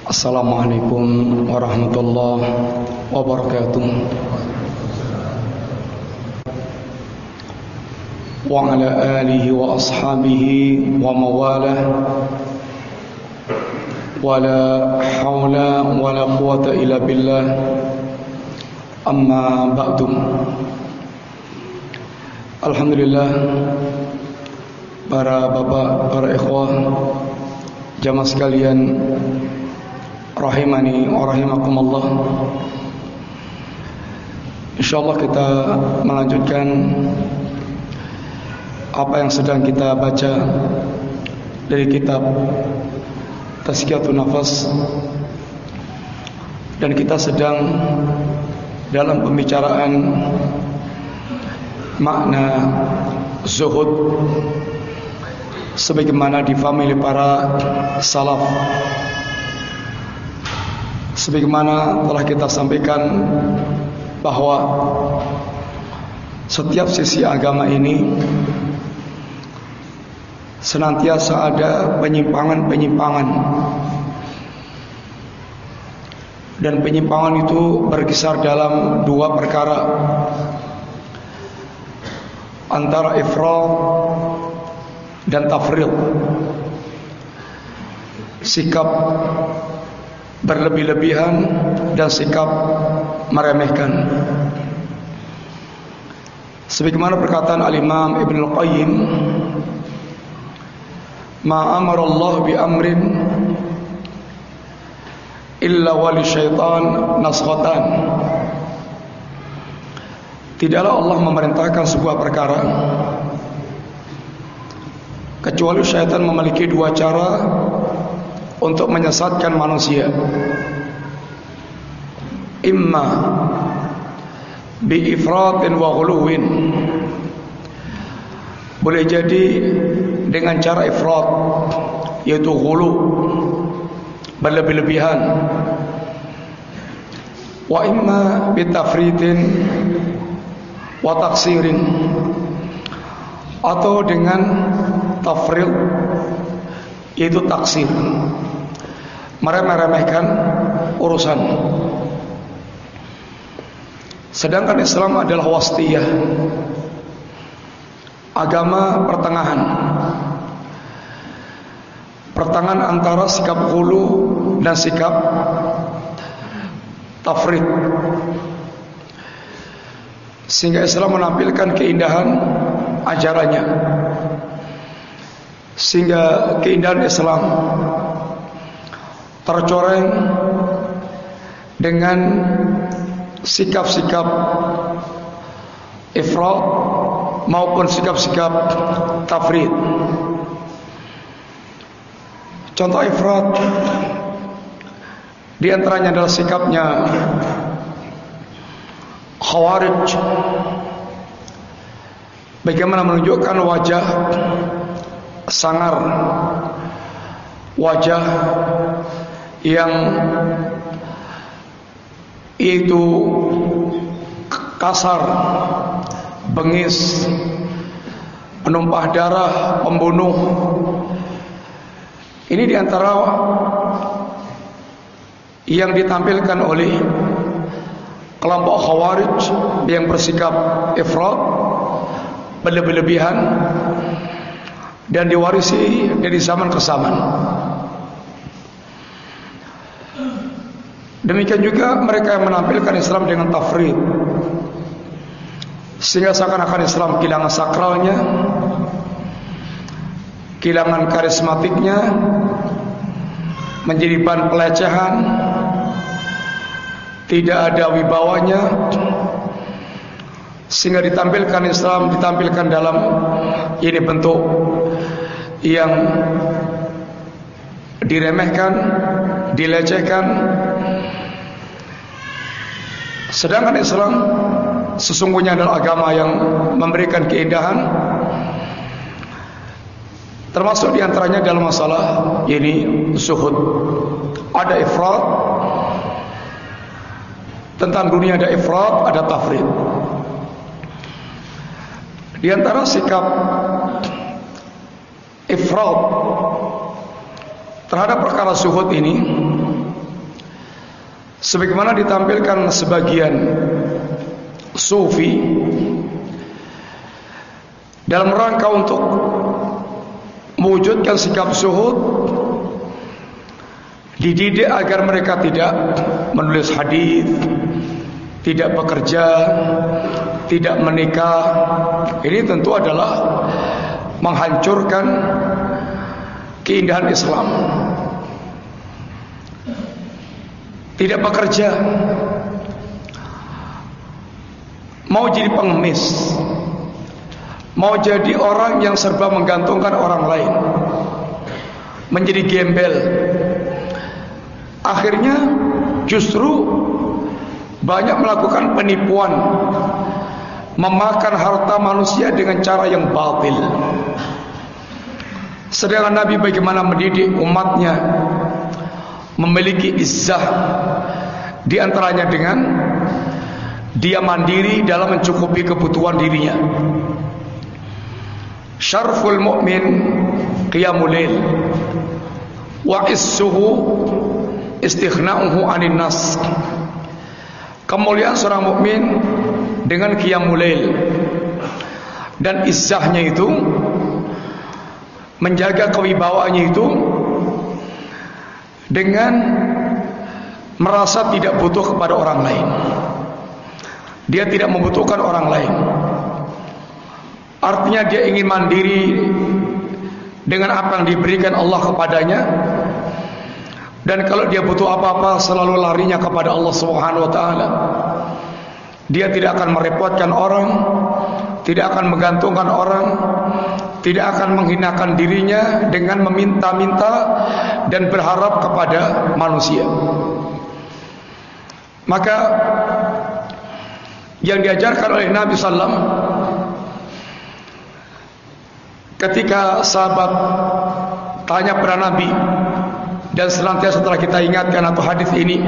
Assalamualaikum warahmatullahi wabarakatuh. Wa ala alihi wa ashabihi wa mawalah. Wa la hawla wa la quwata illa billah. Amma ba'du. Alhamdulillah, para bapak, para ikhwah, jamaah sekalian rahimani wa rahimakumullah. Insyaallah kita melanjutkan apa yang sedang kita baca dari kitab Tazkiyatun Nafas, dan kita sedang dalam pembicaraan makna zuhud sebagaimana difahami oleh para salaf. Sebagaimana telah kita sampaikan bahwa setiap sisi agama ini senantiasa ada penyimpangan-penyimpangan, dan penyimpangan itu berkisar dalam dua perkara, antara ifrat dan tafrid, sikap berlebih-lebihan dan sikap meremehkan. Sebagaimana perkataan Al-Imam Ibn Al-Qayyim, ma amara Allah bi amrin illa wali syaitan nasghatan. Tidaklah Allah memerintahkan sebuah perkara kecuali syaitan memiliki dua cara untuk menyesatkan manusia. Imma bi ifratin wa ghuluwin, boleh jadi dengan cara ifrat, yaitu ghulu, berlebih-lebihan. Wa imma bi tafritin wa taksirin, atau dengan tafrid, yaitu taksir, meremehkan urusan. Sedangkan Islam adalah wastiyah, agama pertengahan, pertengahan antara sikap ghulu dan sikap tafrid. Sehingga Islam menampilkan keindahan ajarannya, sehingga keindahan Islam tercoreng dengan sikap-sikap ifrat maupun sikap-sikap tafrid. Contoh ifrat di antaranya adalah sikapnya Khawarij, bagaimana menunjukkan wajah sangar, wajah yang itu kasar, bengis, penumpah darah, pembunuh. Ini diantara yang ditampilkan oleh kelompok Khawarij yang bersikap ifrat, berlebih-lebihan, dan diwarisi dari zaman ke zaman. Demikian juga mereka yang menampilkan Islam dengan tafrid, sehingga seakan-akan Islam kehilangan sakralnya, kehilangan karismatiknya, menjadi bahan pelecehan, tidak ada wibawanya, sehingga ditampilkan Islam ditampilkan dalam ini bentuk yang diremehkan, dilecehkan. Sedangkan Islam sesungguhnya adalah agama yang memberikan keindahan, termasuk diantaranya dalam masalah ini zuhud. Ada ifrat, tentang dunia ada ifrat, ada tafrid. Di antara sikap ifrat terhadap perkara zuhud ini Sebagaimana ditampilkan sebagian sufi dalam rangka untuk mewujudkan sikap zuhud, dididik agar mereka tidak menulis hadis, tidak bekerja, tidak menikah. Ini tentu adalah menghancurkan keindahan Islam. Tidak bekerja, mau jadi pengemis, mau jadi orang yang serba menggantungkan orang lain, menjadi gembel. Akhirnya justru banyak melakukan penipuan, memakan harta manusia dengan cara yang batil. Sedangkan Nabi bagaimana mendidik umatnya memiliki izzah, di antaranya dengan dia mandiri dalam mencukupi kebutuhan dirinya. Syarful mu'min qiyamul lail wa issuhu istighna'uhu 'anil nas. Kemuliaan seorang mukmin dengan qiyamul lail, dan izzahnya itu, menjaga kewibawaannya itu dengan merasa tidak butuh kepada orang lain. Dia tidak membutuhkan orang lain. Artinya dia ingin mandiri dengan apa yang diberikan Allah kepadanya. Dan kalau dia butuh apa-apa, selalu larinya kepada Allah Subhanahu wa taala. Dia tidak akan merepotkan orang, tidak akan menggantungkan orang, tidak akan menghinakan dirinya dengan meminta-minta dan berharap kepada manusia. Maka yang diajarkan oleh Nabi SAW, ketika sahabat tanya kepada Nabi, dan senantiasa setelah kita ingatkan atau hadis ini,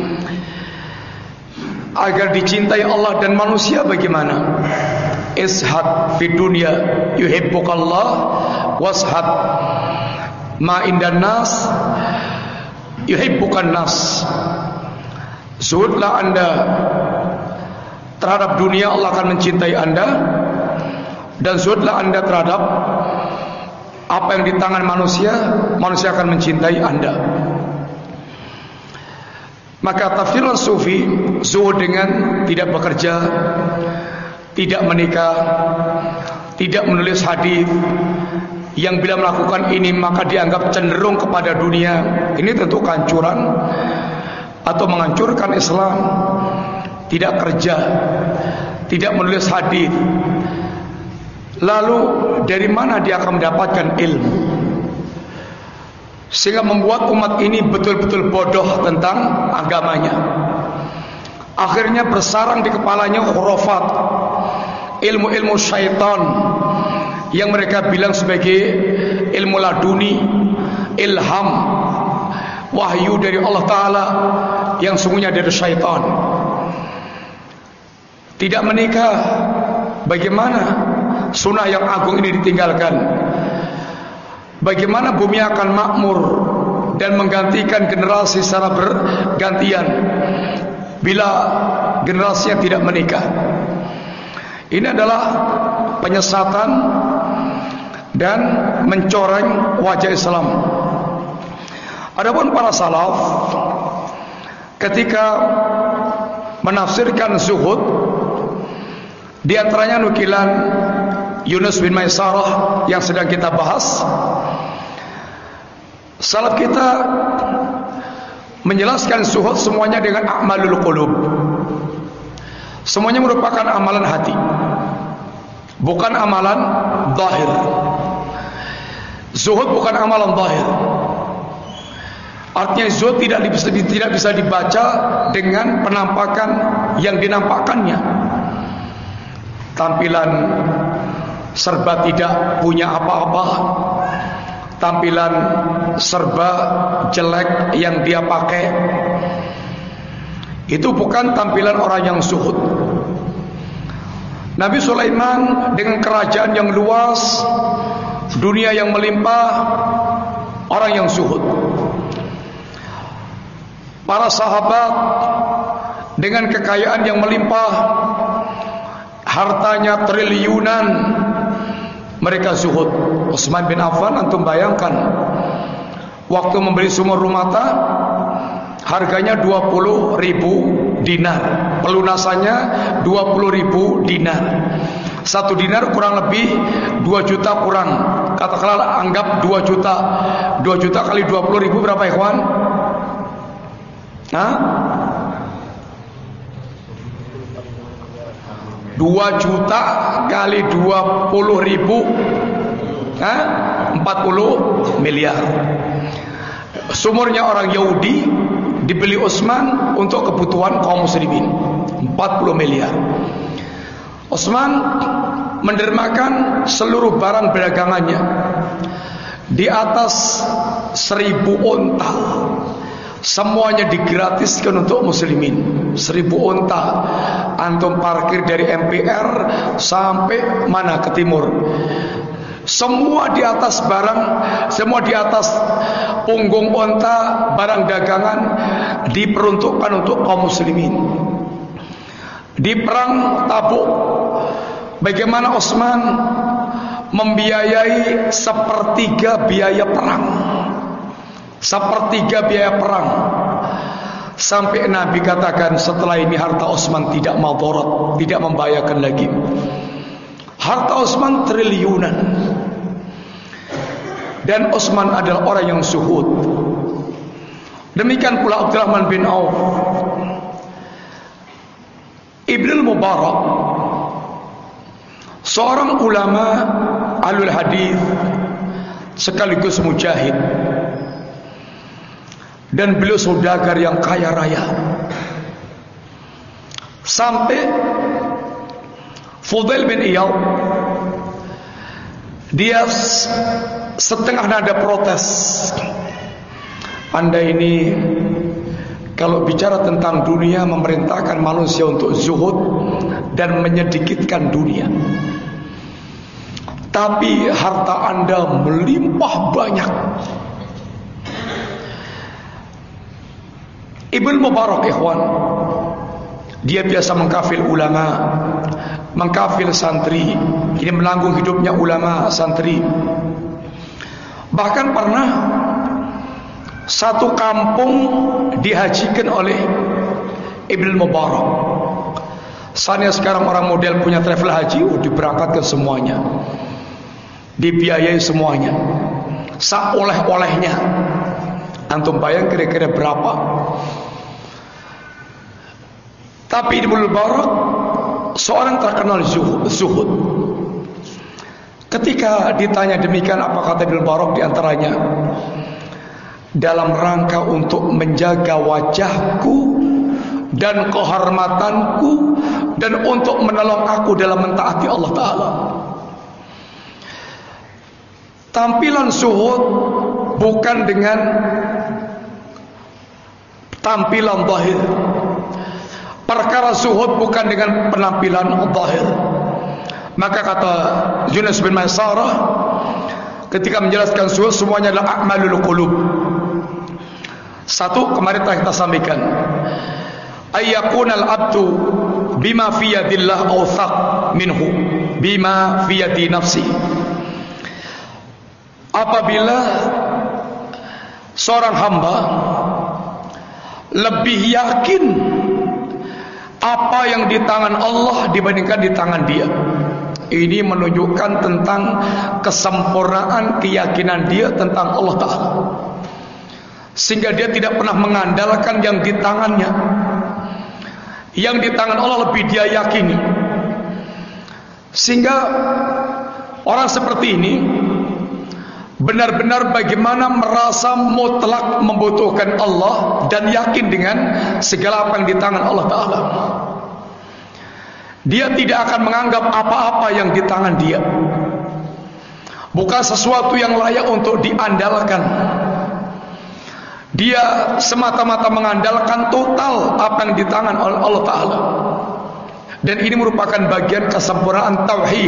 agar dicintai Allah dan manusia bagaimana? Ishad fi dunya yuhibbukallah washad ma indan nas yuhibbukan nas. Zuhudlah anda terhadap dunia, Allah akan mencintai anda. Dan zuhudlah anda terhadap apa yang di tangan manusia, manusia akan mencintai anda. Maka tafsiran sufi, zuhud dengan tidak bekerja, tidak menikah, tidak menulis hadis, yang bila melakukan ini maka dianggap cenderung kepada dunia. Ini tentu kehancuran atau menghancurkan Islam. Tidak kerja, tidak menulis hadis, lalu dari mana dia akan mendapatkan ilmu? Sehingga membuat umat ini betul-betul bodoh tentang agamanya. Akhirnya bersarang di kepalanya khurafat, ilmu-ilmu syaitan yang mereka bilang sebagai ilmu laduni, ilham, wahyu dari Allah Ta'ala, yang sungguhnya dari syaitan. Tidak menikah, bagaimana sunnah yang agung ini ditinggalkan? Bagaimana bumi akan makmur dan menggantikan generasi secara bergantian bila generasinya tidak menikah? Ini adalah penyesatan dan mencoreng wajah Islam. Adapun para salaf ketika menafsirkan zuhud, di antaranya nukilan Yunus bin Maisarah yang sedang kita bahas, salaf kita menjelaskan zuhud semuanya dengan a'malul qulub. Semuanya merupakan amalan hati, bukan amalan zahir. Zuhud bukan amalan zahir. Artinya zuhud tidak bisa dibaca dengan penampakan yang dinampakkannya. Tampilan serba tidak punya apa-apa, tampilan serba jelek yang dia pakai, itu bukan tampilan orang yang zuhud. Nabi Sulaiman dengan kerajaan yang luas, dunia yang melimpah, orang yang zuhud. para sahabat dengan kekayaan yang melimpah, hartanya triliunan, mereka zuhud. Utsman bin Affan, antum bayangkan, waktu membeli sumur rumata harganya 20.000 dinar, pelunasannya 20.000 dinar. 1 dinar kurang lebih 2 juta kurang, katakanlah anggap 2 juta. 2 juta kali 20.000 berapa ikhwan? Hah? 2 juta kali 20.000, 40 miliar. Sumurnya orang Yahudi dibeli Utsman untuk kebutuhan kaum muslimin, 40 miliar. Utsman mendermakan seluruh barang perdagangannya di atas 1.000 unta. Semuanya digratiskan untuk muslimin. 1.000 unta. Antum parkir dari MPR sampai mana ke timur, semua di atas barang, semua di atas punggung unta, barang dagangan diperuntukkan untuk kaum muslimin. Di perang Tabuk, bagaimana Utsman membiayai sepertiga biaya perang, sepertiga biaya perang, sampai Nabi katakan setelah ini harta Utsman tidak madarat, tidak membahayakan lagi. Harta Utsman triliunan, dan Utsman adalah orang yang zuhud. Demikian pula Abdurrahman bin Auf, Ibnul Mubarak, seorang ulama ahlul hadis sekaligus mujahid, dan beliau saudagar yang kaya raya. Sampai Fudail bin Iyad, dia setengah nada protes. Anda ini kalau bicara tentang dunia, memerintahkan manusia untuk zuhud dan menyedikitkan dunia, tapi harta Anda melimpah banyak. Ibnu Mubarak ikhwan, dia biasa mengkafil ulama, mengkafil santri. Ini melanggung hidupnya ulama santri. Bahkan pernah satu kampung dihajikan oleh Ibnu Mubarak. Soalnya sekarang orang model punya travel haji, diberangkatkan semuanya, dibiayai semuanya, oleh-olehnya. Antum bayang kira-kira berapa? Tapi Ibnu Mubarak seorang terkenal zuhud. Ketika ditanya demikian, apa kata Ibnu Mubarak? Di antaranya, dalam rangka untuk menjaga wajahku dan kehormatanku, dan untuk menolong aku dalam mentaati Allah Ta'ala. Tampilan zuhud bukan dengan tampilan zahir. Perkara zuhud bukan dengan penampilan zahir. Maka kata Yunus bin Maisarah ketika menjelaskan zuhud, semuanya adalah a'malul qulub. Satu, kemarin telah kita sampaikan, ayyakunal abdu bima fi yadillah awthaq minhu bima fi yadi nafsi. Apabila seorang hamba lebih yakin apa yang di tangan Allah dibandingkan di tangan dia, ini menunjukkan tentang kesempurnaan keyakinan dia tentang Allah Ta'ala, sehingga dia tidak pernah mengandalkan yang di tangannya. Yang di tangan Allah lebih dia yakini. Sehingga orang seperti ini benar-benar bagaimana merasa mutlak membutuhkan Allah dan yakin dengan segala apa yang di tangan Allah Ta'ala. Dia tidak akan menganggap apa-apa yang di tangan dia bukan sesuatu yang layak untuk diandalkan. Dia semata-mata mengandalkan total apa yang di tangan Allah Ta'ala. Dan ini merupakan bagian kesempurnaan tauhid.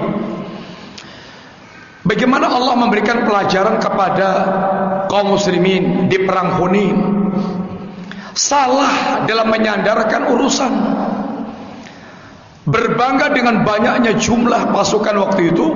Bagaimana Allah memberikan pelajaran kepada kaum muslimin di perang Hunain. salah dalam menyandarkan urusan. Berbangga dengan banyaknya jumlah pasukan waktu itu,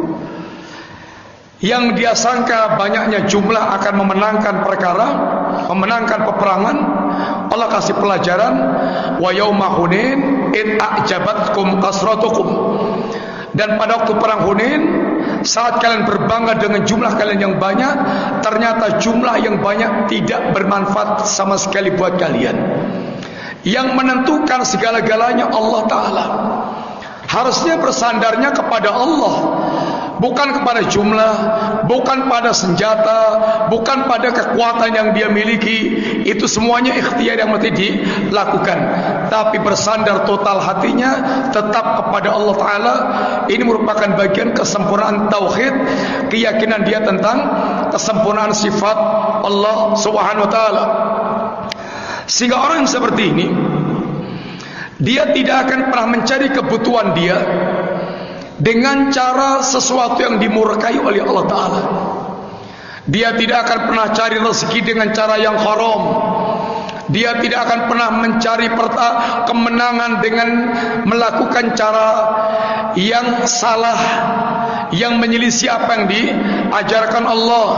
yang dia sangka banyaknya jumlah akan memenangkan perkara, memenangkan peperangan. Allah kasih pelajaran, wa yauma hunain id a'jabatkum kasratukum. Dan pada waktu perang Hunain, saat kalian berbangga dengan jumlah kalian yang banyak, ternyata jumlah yang banyak tidak bermanfaat sama sekali buat kalian. Yang menentukan segala-galanya Allah Ta'ala. Harusnya bersandarnya kepada Allah, bukan kepada jumlah, bukan pada senjata, bukan pada kekuatan yang dia miliki. Itu semuanya ikhtiar yang mesti dilakukan, tapi bersandar total hatinya tetap kepada Allah Ta'ala. Ini merupakan bagian kesempurnaan tauhid, keyakinan dia tentang kesempurnaan sifat Allah Subhanahu wa Ta'ala. Sehingga orang yang seperti ini, dia tidak akan pernah mencari kebutuhan dia dengan cara sesuatu yang dimurkai oleh Allah Ta'ala. Dia tidak akan pernah cari rezeki dengan cara yang haram. Dia tidak akan pernah mencari kemenangan dengan melakukan cara yang salah, yang menyelisih apa yang diajarkan Allah.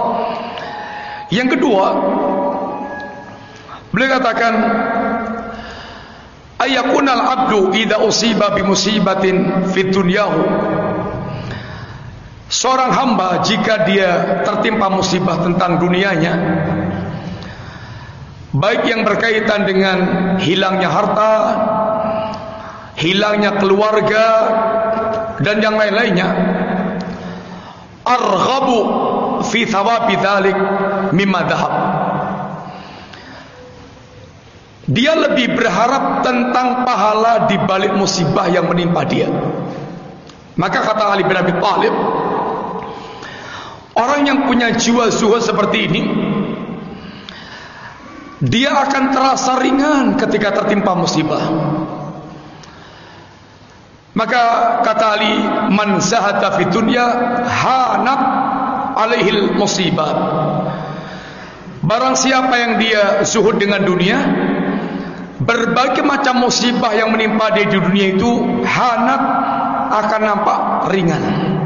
Yang kedua, beliau katakan, ayakunal abdu idza usiba bi musibatin fid dunyahu. Seorang hamba jika dia tertimpa musibah tentang dunianya, baik yang berkaitan dengan hilangnya harta, hilangnya keluarga, dan yang lain-lainnya, arghabu fi thawabi dzalik mimma dhahab. Dia lebih berharap tentang pahala di balik musibah yang menimpa dia. Maka kata Ali bin Abi Thalib, orang yang punya jiwa zuhud seperti ini, dia akan terasa ringan ketika tertimpa musibah. Maka kata Ali, man zahada fi dunya hanat alaihil musibah. Barang siapa yang dia zuhud dengan dunia, berbagai macam musibah yang menimpa dia di dunia itu hanat, akan nampak ringan.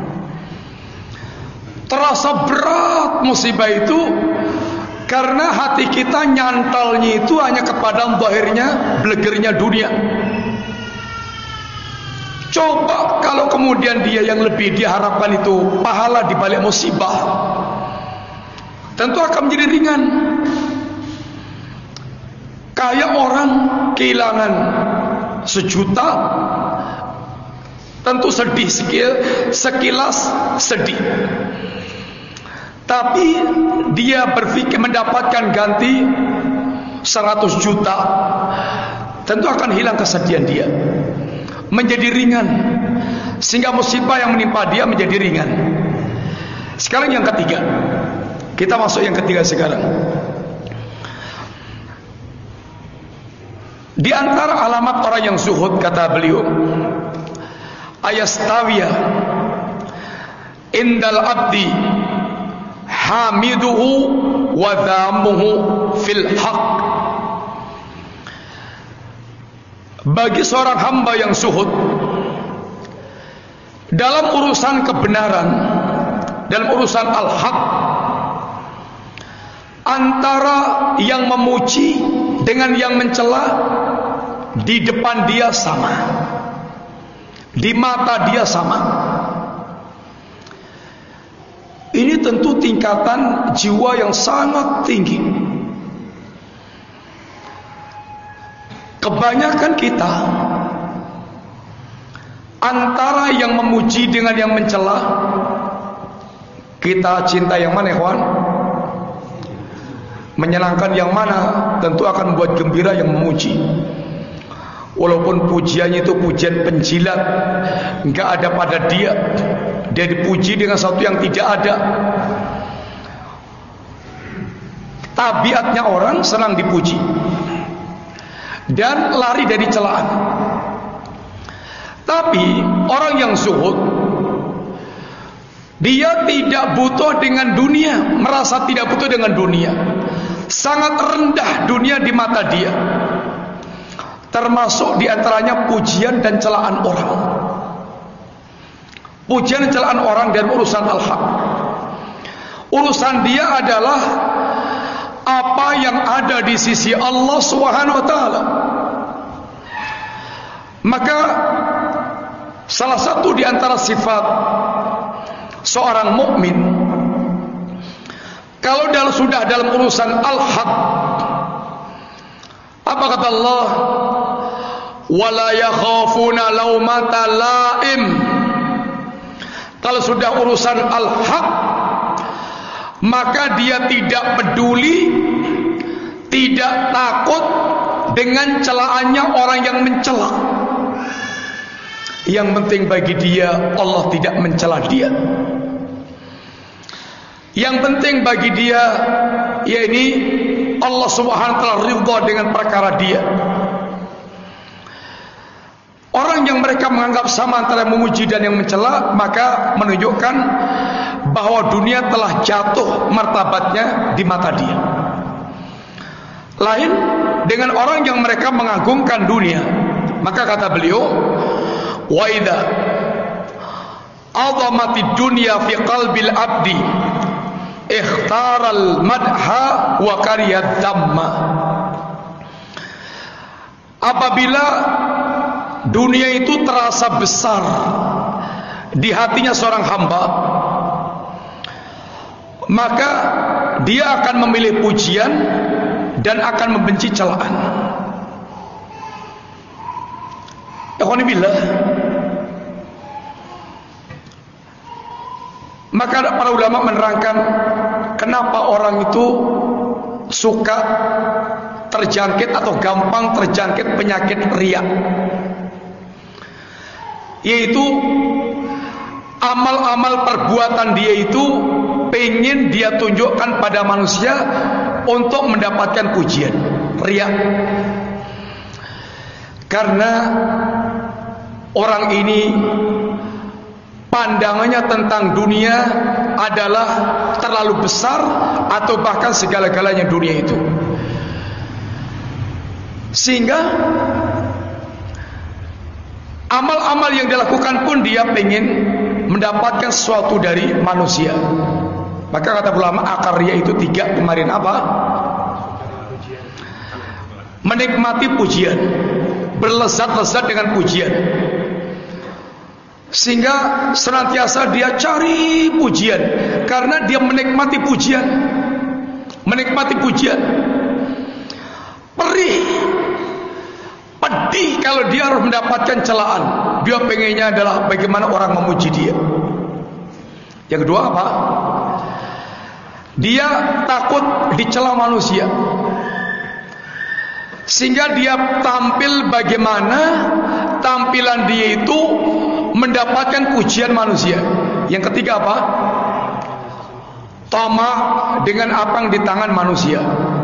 Terasa berat musibah itu karena hati kita nyantalnya itu hanya kepada zahirnya, blegernya dunia. Coba kalau kemudian dia yang lebih diharapkan itu pahala di balik musibah, tentu akan menjadi ringan. Kayak orang kehilangan 1 juta, tentu sedih, sekilas sedih. Tapi dia berpikir mendapatkan ganti 100 juta, tentu akan hilang kesedihan dia, menjadi ringan. Sehingga musibah yang menimpa dia menjadi ringan. Sekarang yang ketiga, kita masuk yang ketiga sekarang. Di antara alamat orang yang zuhud, kata beliau, ayastawiya indal abdi hamiduhu wa dhamuhu fil haq. Bagi seorang hamba yang zuhud dalam urusan kebenaran, dalam urusan al-haq, antara yang memuji dengan yang mencela di depan dia sama, di mata dia sama. Ini tentu tingkatan jiwa yang sangat tinggi. Kebanyakan kita antara yang memuji dengan yang mencela, kita cinta yang mana, kawan? Menyenangkan yang mana? Tentu akan membuat gembira yang memuji. Walaupun pujiannya itu pujian penjilat, enggak ada pada dia, dia dipuji dengan sesuatu yang tidak ada. Tabiatnya orang senang dipuji dan lari dari celaan. Tapi orang yang zuhud, dia tidak butuh dengan dunia, merasa tidak butuh dengan dunia. sangat rendah dunia di mata dia. Termasuk diantaranya pujian dan celaan orang. Pujian dan celaan orang dan urusan al-haq. Urusan dia adalah apa yang ada di sisi Allah Subhanahu wa taala. Maka salah satu di antara sifat seorang mukmin, kalau sudah dalam urusan al-haq, apa kata Allah? Wala yakhafuna laumata laim. Kalau sudah urusan al-haq, maka dia tidak peduli, tidak takut dengan celaannya orang yang mencela. Yang penting bagi dia, Allah tidak mencela dia. Yang penting bagi dia, yakni Allah Subhanahu wa taala ridha dengan perkara dia. Orang yang mereka menganggap sama antara memuji dan yang mencela, maka menunjukkan bahwa dunia telah jatuh martabatnya di mata dia. Lain dengan orang yang mereka mengagungkan dunia. Maka kata beliau, wa idza azamatid dunya fi qalbil abdi ikhtaral madha wa kariyad dhamma. Apabila dunia itu terasa besar di hatinya seorang hamba, maka dia akan memilih pujian dan akan membenci celaan. Alhamdulillah. Maka para ulama menerangkan kenapa orang itu suka terjangkit atau gampang terjangkit penyakit riya, yaitu amal-amal perbuatan dia itu pengen dia tunjukkan pada manusia untuk mendapatkan pujian, riya. Karena orang ini pandangannya tentang dunia adalah terlalu besar atau bahkan segala-galanya dunia itu. Sehingga amal-amal yang dilakukan pun dia pengen mendapatkan sesuatu dari manusia. Maka kata ulama, akar riya itu 3 kemarin apa? Menikmati pujian, berlezat-lezat dengan pujian, sehingga senantiasa dia cari pujian karena dia menikmati pujian. Menikmati pujian, perih, pedih kalau dia harus mendapatkan celaan. Dia pengennya adalah bagaimana orang memuji dia. Yang kedua apa? Dia takut dicela manusia, sehingga dia tampil bagaimana tampilan dia itu mendapatkan pujian manusia. Yang ketiga apa? Tamak dengan apa yang di tangan manusia.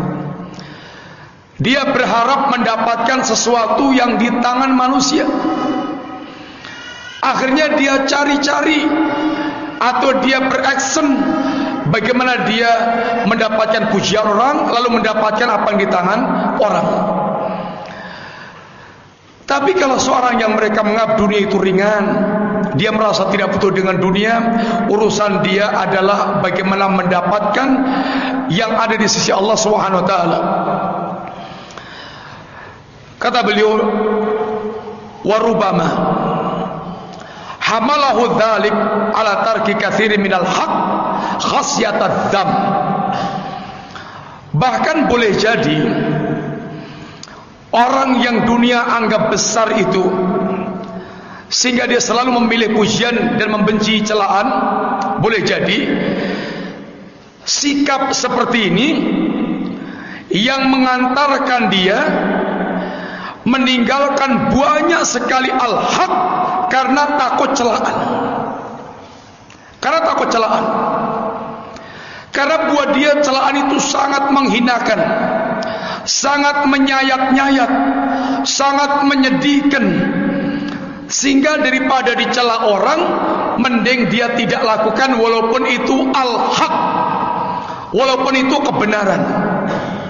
Dia berharap mendapatkan sesuatu yang di tangan manusia. Akhirnya dia cari-cari atau dia beraction bagaimana dia mendapatkan pujian orang, lalu mendapatkan apa yang di tangan orang. Tapi kalau seorang yang mereka menganggap dunia itu ringan, dia merasa tidak butuh dengan dunia, urusan dia adalah bagaimana mendapatkan yang ada di sisi Allah Subhanahu wa taala. Kata beliau, warubama hamalahu dzalik ala tarki katsirin minal haq khasyatad dzam. Bahkan boleh jadi orang yang dunia anggap besar itu, sehingga dia selalu memilih pujian dan membenci celaan, boleh jadi sikap seperti ini yang mengantarkan dia meninggalkan banyak sekali al-haq karena takut celaan. Karena takut celaan. Karena buat dia celaan itu sangat menghinakan, sangat menyayat-nyayat, sangat menyedihkan, sehingga daripada dicela orang, mending dia tidak lakukan walaupun itu al-haq, walaupun itu kebenaran.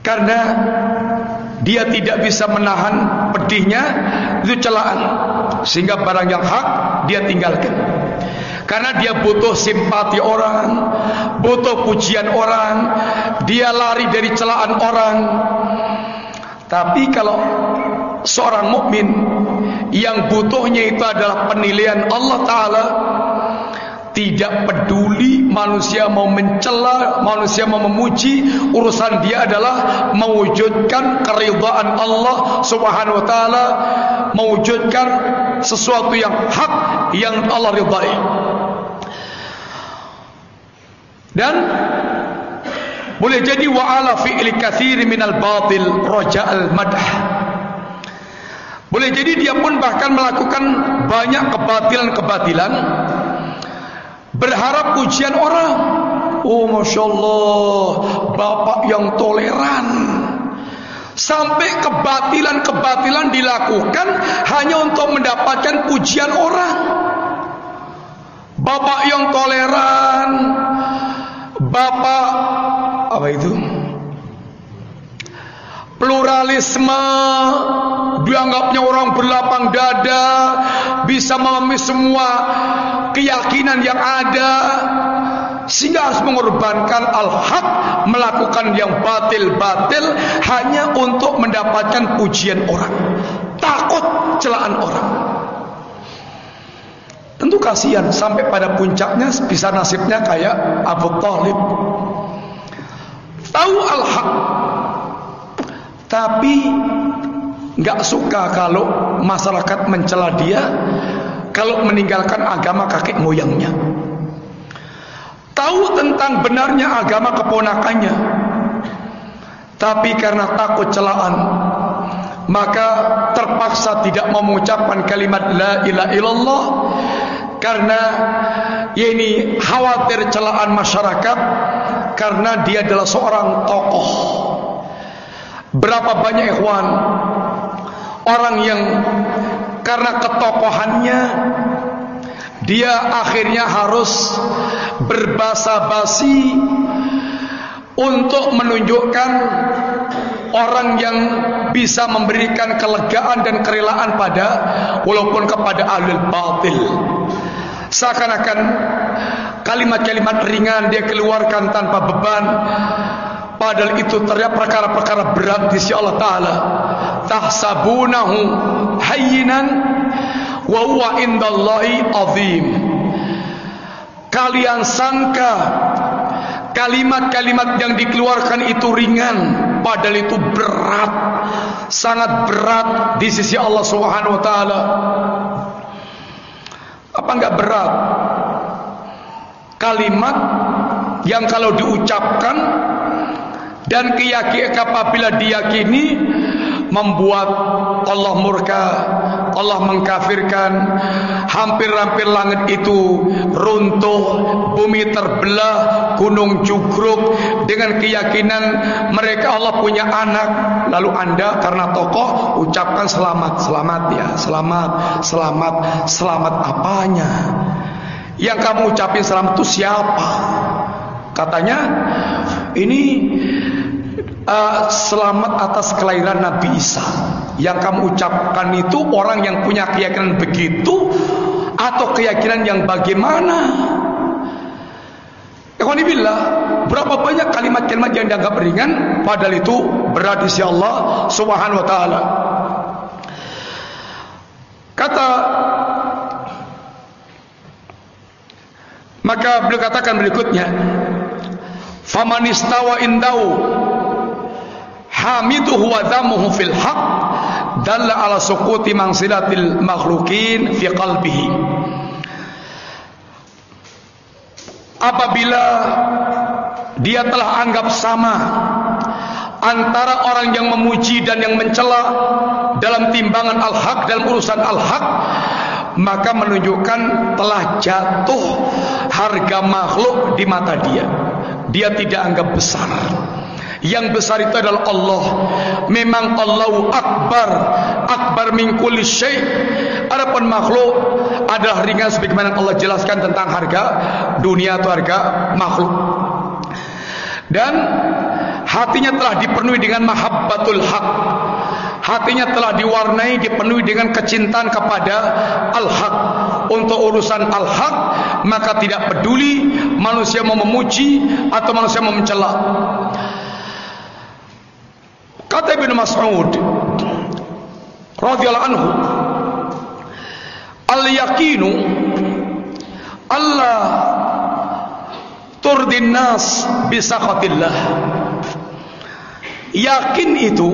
karena dia tidak bisa menahan pedihnya itu celaan, sehingga barang yang hak dia tinggalkan. Karena dia butuh simpati orang, butuh pujian orang, dia lari dari celaan orang. Tapi kalau seorang mukmin yang butuhnya itu adalah penilaian Allah Ta'ala, tidak peduli manusia mau mencela, manusia mau memuji, urusan dia adalah mewujudkan keridhaan Allah Subhanahu wa taala, mewujudkan sesuatu yang hak yang Allah ridai. Dan boleh jadi wa'ala fi'li katsiri minal batil raja'al madah. Boleh jadi dia pun bahkan melakukan banyak kebatilan-kebatilan berharap pujian orang. Oh, Masya Allah, bapak yang toleran. Sampai kebatilan-kebatilan dilakukan hanya untuk mendapatkan pujian orang. Bapak yang toleran, bapak apa itu? Pluralisme, dianggapnya orang berlapang dada, bisa memahami semua keyakinan yang ada, sehingga harus mengorbankan al-haq, melakukan yang batil-batil hanya untuk mendapatkan pujian orang, takut celaan orang. Tentu kasihan, sampai pada puncaknya bisa nasibnya kayak Abu Thalib. Tahu al-haq, tapi gak suka kalau masyarakat mencela dia kalau meninggalkan agama kakek moyangnya. Tahu tentang benarnya agama keponakannya, tapi karena takut celaan, maka terpaksa tidak mengucapkan kalimat la ilaha illallah, karena ini khawatir celaan masyarakat, karena dia adalah seorang tokoh. Berapa banyak ikhwan orang yang karena ketokohannya dia akhirnya harus berbasa-basi untuk menunjukkan orang yang bisa memberikan kelegaan dan kerelaan pada, walaupun kepada ahlul batil. Seakan-akan kalimat-kalimat ringan dia keluarkan tanpa beban, padahal itu ternyata perkara-perkara berat di sisi Allah Ta'ala. Tahsabunahu hayyinan wa huwa indallahi azim. Kalian sangka kalimat-kalimat yang dikeluarkan itu ringan, padahal itu berat, sangat berat di sisi Allah Subhanahu wa taala. Apa enggak berat? Kalimat yang kalau diucapkan dan keyakinan apabila diyakini membuat Allah murka, Allah mengkafirkan, hampir-hampir langit itu runtuh, bumi terbelah, gunung jugruk, dengan keyakinan mereka Allah punya anak. Lalu anda karena tokoh ucapkan selamat, selamat ya, selamat, selamat, selamat apanya? Yang kamu ucapin selamat itu siapa? Katanya ini selamat atas kelahiran Nabi Isa. Yang kamu ucapkan itu orang yang punya keyakinan begitu atau keyakinan yang bagaimana? Ikhwanibillah, berapa banyak kalimat-kalimat yang dianggap ringan padahal itu berat di sisi Allah Subhanahu wa taala. Maka beliau katakan berikutnya, faman istawa indahu hamiduhu wa dhammuhu fil haqq dalla ala suquti manzilatil makhluqin fi qalbihi. Apabila dia telah anggap sama antara orang yang memuji dan yang mencela dalam timbangan al-haq, dalam urusan al-haq, maka menunjukkan telah jatuh harga makhluk di mata dia. Dia tidak anggap besar. Yang besar itu adalah Allah. Memang Allahu Akbar, Akbar min kulli syai'. Adapun makhluk adalah ringan, sebagaimana Allah jelaskan tentang harga dunia atau harga makhluk. Dan hatinya telah dipenuhi dengan mahabbatul haq, hatinya telah dipenuhi dengan kecintaan kepada al-haq. Untuk urusan al-haq, maka tidak peduli manusia mau memuji atau manusia mau mencela. Kata Ibnu Mas'ud radhiyallahu anhu, al-yaqinu Allah turdin nas bisakhatillah. Yakin itu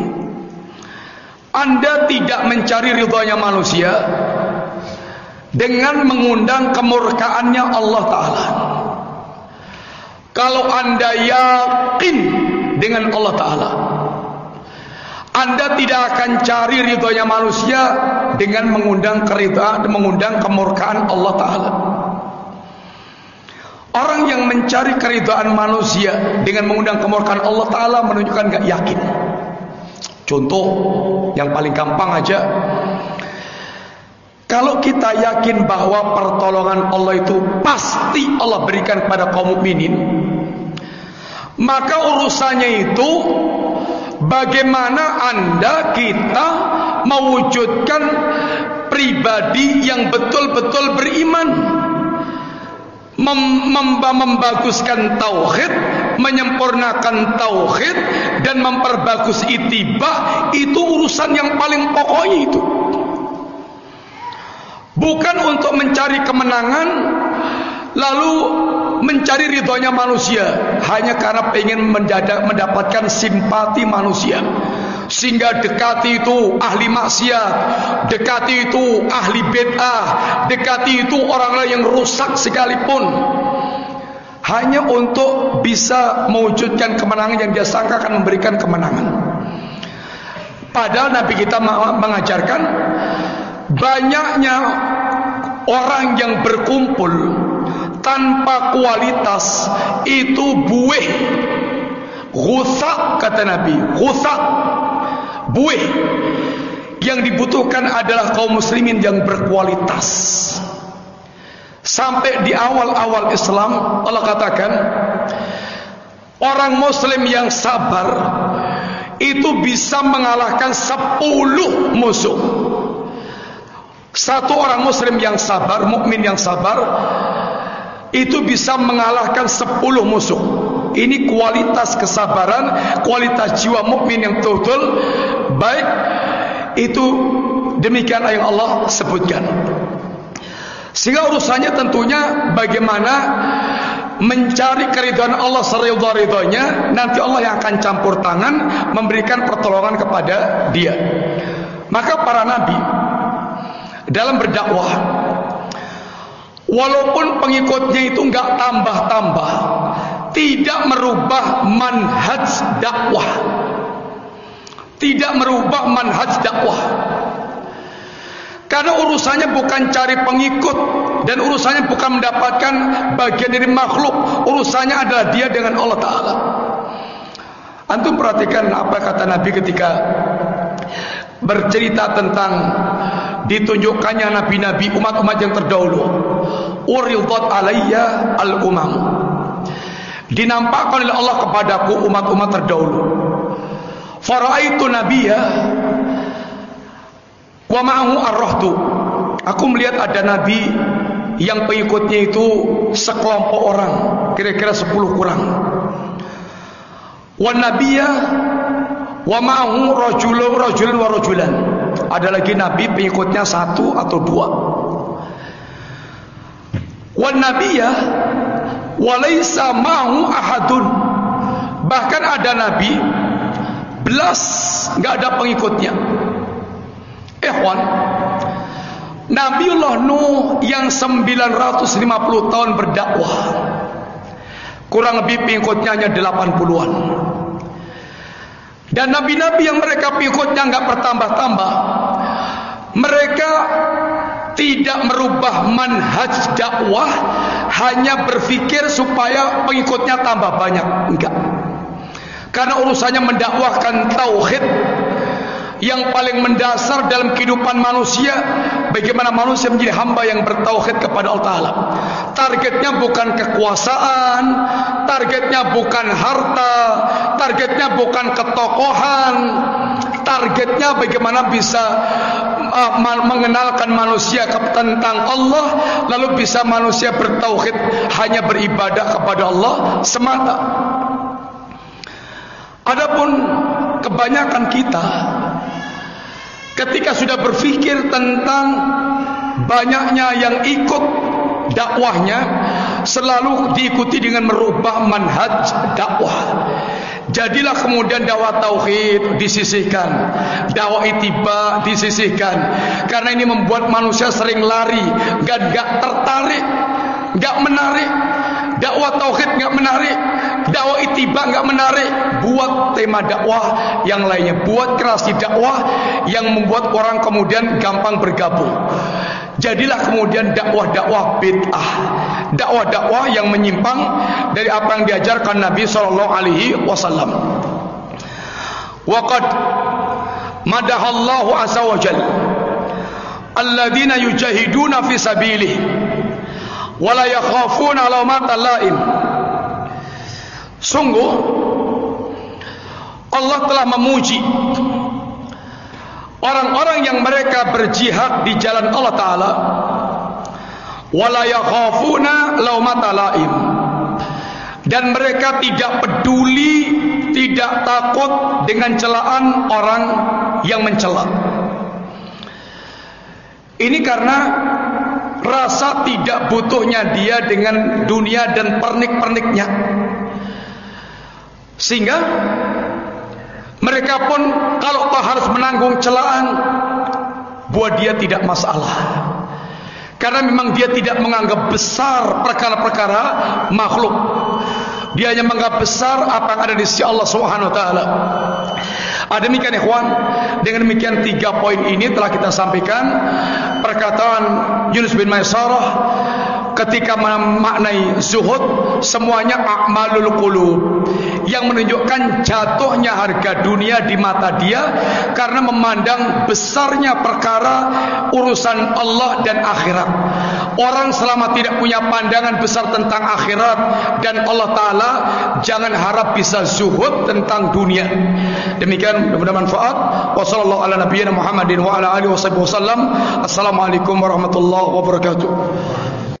Anda tidak mencari ridhonya manusia dengan mengundang kemurkaannya Allah Ta'ala. Kalau Anda yakin dengan Allah Ta'ala, Anda tidak akan cari ridhonya manusia dengan mengundang kemurkaan Allah Ta'ala. Orang yang mencari keridhaan manusia dengan mengundang kemurkaan Allah Ta'ala menunjukkan gak yakin. Contoh yang paling gampang aja, kalau kita yakin bahwa pertolongan Allah itu pasti Allah berikan kepada kaum mukminin, maka urusannya itu bagaimana kita mewujudkan pribadi yang betul-betul beriman, membaguskan tauhid, menyempurnakan tauhid, dan memperbagus ittiba. Itu urusan yang paling pokoknya itu. Bukan untuk mencari kemenangan lalu mencari ridhonya manusia hanya karena pengen mendapatkan simpati manusia, sehingga dekati itu ahli maksiat, dekati itu ahli bid'ah, dekati itu orang-orang yang rusak sekalipun, hanya untuk bisa mewujudkan kemenangan yang dia sangka akan memberikan kemenangan. Padahal Nabi kita mengajarkan banyaknya orang yang berkumpul tanpa kualitas itu buih, ghusak, kata Nabi, ghusak, buih. Yang dibutuhkan adalah kaum muslimin yang berkualitas. Sampai di awal-awal Islam Allah katakan orang muslim yang sabar itu bisa mengalahkan 10 musuh. Satu orang muslim yang sabar, mukmin yang sabar, itu bisa mengalahkan 10 musuh. Ini kualitas kesabaran, kualitas jiwa mukmin yang betul-betul baik. Itu demikian yang Allah sebutkan. Sehingga urusannya tentunya bagaimana mencari keridhaan Allah seridha-ridhanya. Nanti Allah yang akan campur tangan memberikan pertolongan kepada dia. Maka para nabi dalam berdakwah, walaupun pengikutnya itu enggak tambah-tambah, tidak merubah manhaj dakwah, tidak merubah manhaj dakwah. Karena urusannya bukan cari pengikut, dan urusannya bukan mendapatkan bagian dari makhluk. Urusannya adalah dia dengan Allah Ta'ala. Antum perhatikan apa kata Nabi ketika bercerita tentang ditunjukkannya nabi-nabi umat-umat yang terdahulu. Uridat alayya al-umam, dinampakkan oleh Allah kepadaku umat-umat terdahulu. Faraitu nabiyya wa ma'ahu ar-rahtu, aku melihat ada nabi yang pengikutnya itu sekelompok orang, kira-kira 10 kurang. Wa nabiyya wa ma'ahu rajulun wa rajulan, ada lagi nabi pengikutnya 1 atau 2. Wa nabiyya wa laysa ma'ahu ahadun, bahkan ada nabi belas enggak ada pengikutnya. Ikhwan, Nabiullah Nuh yang 950 tahun berdakwah, kurang lebih pengikutnya hanya 80-an. Dan nabi-nabi yang mereka pengikutnya enggak bertambah-tambah, mereka tidak merubah manhaj dakwah hanya berpikir supaya pengikutnya tambah banyak, enggak. Karena urusannya mendakwahkan tauhid yang paling mendasar dalam kehidupan manusia. Bagaimana manusia menjadi hamba yang bertauhid kepada Allah Ta'ala. targetnya bukan kekuasaan, targetnya bukan harta, targetnya bukan ketokohan, targetnya bagaimana bisa mengenalkan manusia tentang Allah, lalu bisa manusia bertauhid, hanya beribadah kepada Allah semata. Adapun kebanyakan kita ketika sudah berpikir tentang banyaknya yang ikut dakwahnya, selalu diikuti dengan merubah manhaj dakwah. Jadilah kemudian dakwah tauhid disisihkan, dakwah ittiba disisihkan, karena ini membuat manusia sering lari, gak tertarik, gak menarik. Dakwah tauhid gak menarik, dakwah ittiba gak menarik. Buat tema dakwah yang lainnya, buat kreasi dakwah yang membuat orang kemudian gampang bergabung. Jadilah kemudian dakwah-dakwah bid'ah, dakwah-dakwah yang menyimpang dari apa yang diajarkan Nabi sallallahu alaihi wasallam. Wa qad madahallahu azza wa jalla alladziina yujahiduna fi sabilihi wa la yakhafuna lawmata laim. Sungguh Allah telah memuji orang-orang yang mereka berjihad di jalan Allah Ta'ala, wala yakhafuna laumata laim, dan mereka tidak peduli, tidak takut dengan celaan orang yang mencela. Ini karena rasa tidak butuhnya dia dengan dunia dan pernik-perniknya, sehingga mereka pun kalau toh harus menanggung celaan, buat dia tidak masalah. Karena memang dia tidak menganggap besar perkara-perkara makhluk. Dia hanya menganggap besar apa yang ada di sisi Allah Subhanahu wa taala. Demikian ikhwan, dengan demikian 3 poin ini telah kita sampaikan perkataan Yunus bin Maisarah ketika memaknai zuhud, semuanya a'malul qulub, yang menunjukkan jatuhnya harga dunia di mata dia karena memandang besarnya perkara urusan Allah dan akhirat. Orang selama tidak punya pandangan besar tentang akhirat dan Allah Ta'ala, jangan harap bisa zuhud tentang dunia. Demikian, mudah-mudahan manfaat. Wassallallahu ala nabiyyina Muhammadin wa ala alihi wasallam. Assalamualaikum warahmatullahi wabarakatuh.